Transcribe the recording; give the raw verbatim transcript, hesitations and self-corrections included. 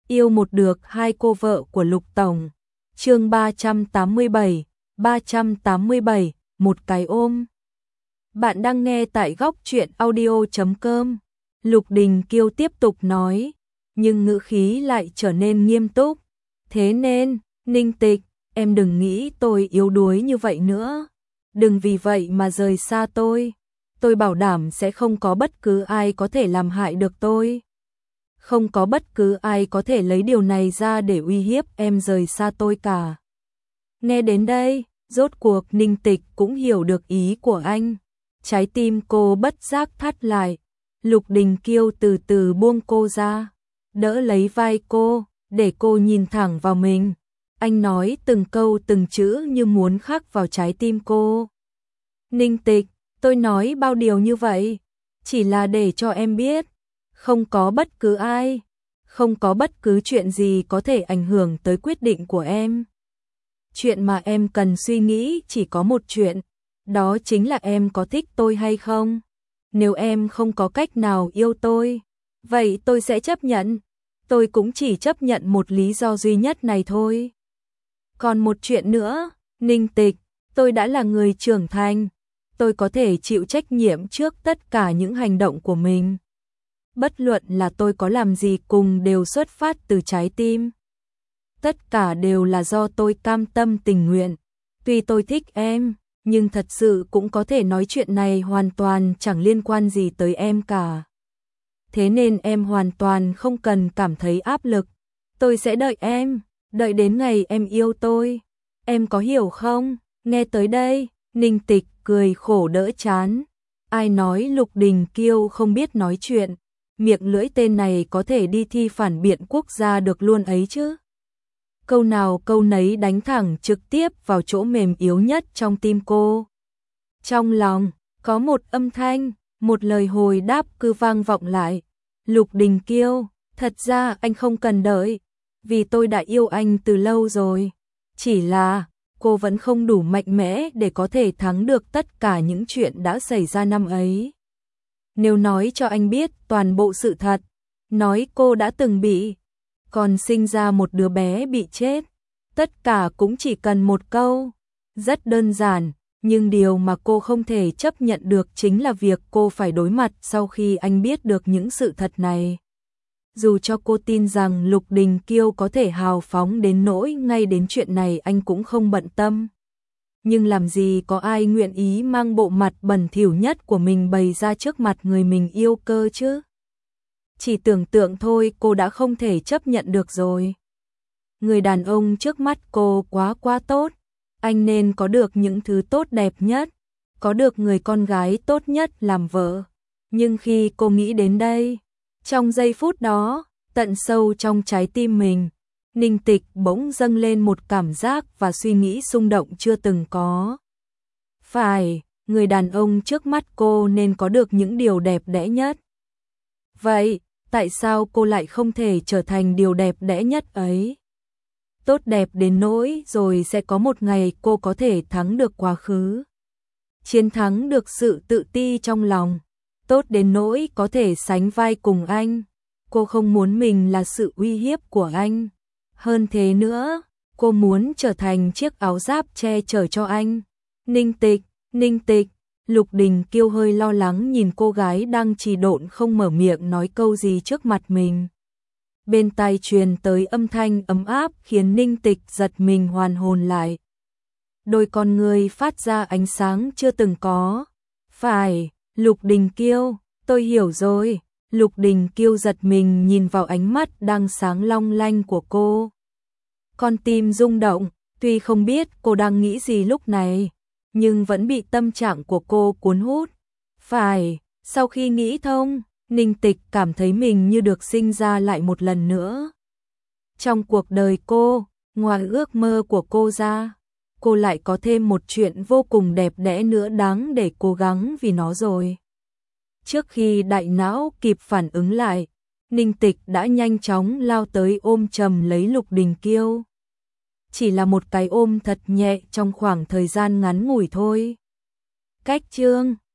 Yêu một được hai cô vợ của Lục Tổng. Chương ba trăm tám mươi bảy, ba trăm tám mươi bảy, một cái ôm. Bạn đang nghe tại góc truyện audio chấm com. Lục Đình Kiêu tiếp tục nói, nhưng ngữ khí lại trở nên nghiêm túc. Thế nên, Ninh Tịch, em đừng nghĩ tôi yếu đuối như vậy nữa. Đừng vì vậy mà rời xa tôi. Tôi bảo đảm sẽ không có bất cứ ai có thể làm hại được tôi. Không có bất cứ ai có thể lấy điều này ra để uy hiếp em rời xa tôi cả. Nghe đến đây, rốt cuộc Ninh Tịch cũng hiểu được ý của anh. Trái tim cô bất giác thắt lại. Lục Đình Kiêu từ từ buông cô ra, đỡ lấy vai cô, để cô nhìn thẳng vào mình. Anh nói từng câu từng chữ như muốn khắc vào trái tim cô. Ninh Tịch, tôi nói bao điều như vậy, chỉ là để cho em biết, không có bất cứ ai, không có bất cứ chuyện gì có thể ảnh hưởng tới quyết định của em. Chuyện mà em cần suy nghĩ chỉ có một chuyện, đó chính là em có thích tôi hay không. Nếu em không có cách nào yêu tôi, vậy tôi sẽ chấp nhận. Tôi cũng chỉ chấp nhận một lý do duy nhất này thôi. Còn một chuyện nữa, Ninh Tịch, tôi đã là người trưởng thành. Tôi có thể chịu trách nhiệm trước tất cả những hành động của mình. Bất luận là tôi có làm gì cùng đều xuất phát từ trái tim. Tất cả đều là do tôi cam tâm tình nguyện. Tuy tôi thích em, nhưng thật sự cũng có thể nói chuyện này hoàn toàn chẳng liên quan gì tới em cả. Thế nên em hoàn toàn không cần cảm thấy áp lực. Tôi sẽ đợi em, đợi đến ngày em yêu tôi. Em có hiểu không? Nghe tới đây, Ninh Tịch cười khổ đỡ chán. Ai nói Lục Đình Kiêu không biết nói chuyện, miệng lưỡi tên này có thể đi thi phản biện quốc gia được luôn ấy chứ. Câu nào câu nấy đánh thẳng trực tiếp vào chỗ mềm yếu nhất trong tim cô. Trong lòng, có một âm thanh, một lời hồi đáp cứ vang vọng lại. Lục Đình Kiêu, thật ra anh không cần đợi, vì tôi đã yêu anh từ lâu rồi. Chỉ là, cô vẫn không đủ mạnh mẽ để có thể thắng được tất cả những chuyện đã xảy ra năm ấy. Nếu nói cho anh biết toàn bộ sự thật, nói cô đã từng bị, còn sinh ra một đứa bé bị chết, tất cả cũng chỉ cần một câu, rất đơn giản, nhưng điều mà cô không thể chấp nhận được chính là việc cô phải đối mặt sau khi anh biết được những sự thật này. Dù cho cô tin rằng Lục Đình Kiêu có thể hào phóng đến nỗi ngay đến chuyện này anh cũng không bận tâm. Nhưng làm gì có ai nguyện ý mang bộ mặt bẩn thỉu nhất của mình bày ra trước mặt người mình yêu cơ chứ? Chỉ tưởng tượng thôi cô đã không thể chấp nhận được rồi. Người đàn ông trước mắt cô quá quá tốt. Anh nên có được những thứ tốt đẹp nhất, có được người con gái tốt nhất làm vợ. Nhưng khi cô nghĩ đến đây, trong giây phút đó, tận sâu trong trái tim mình, Ninh Tịch bỗng dâng lên một cảm giác và suy nghĩ xung động chưa từng có. Phải, người đàn ông trước mắt cô nên có được những điều đẹp đẽ nhất. Vậy, tại sao cô lại không thể trở thành điều đẹp đẽ nhất ấy? Tốt đẹp đến nỗi rồi sẽ có một ngày cô có thể thắng được quá khứ. Chiến thắng được sự tự ti trong lòng. Tốt đến nỗi có thể sánh vai cùng anh. Cô không muốn mình là sự uy hiếp của anh. Hơn thế nữa, cô muốn trở thành chiếc áo giáp che chở cho anh. Ninh Tịch, Ninh Tịch, Lục Đình Kiêu hơi lo lắng nhìn cô gái đang trì độn không mở miệng nói câu gì trước mặt mình. Bên tai truyền tới âm thanh ấm áp khiến Ninh Tịch giật mình hoàn hồn lại. Đôi con người phát ra ánh sáng chưa từng có. Phải, Lục Đình Kiêu, tôi hiểu rồi. Lục Đình Kiêu giật mình nhìn vào ánh mắt đang sáng long lanh của cô. Con tim rung động, tuy không biết cô đang nghĩ gì lúc này, nhưng vẫn bị tâm trạng của cô cuốn hút. Phải, sau khi nghĩ thông, Ninh Tịch cảm thấy mình như được sinh ra lại một lần nữa. Trong cuộc đời cô, ngoài ước mơ của cô ra, cô lại có thêm một chuyện vô cùng đẹp đẽ nữa đáng để cố gắng vì nó rồi. Trước khi đại não kịp phản ứng lại, Ninh Tịch đã nhanh chóng lao tới ôm chầm lấy Lục Đình Kiêu. Chỉ là một cái ôm thật nhẹ trong khoảng thời gian ngắn ngủi thôi. Cách chương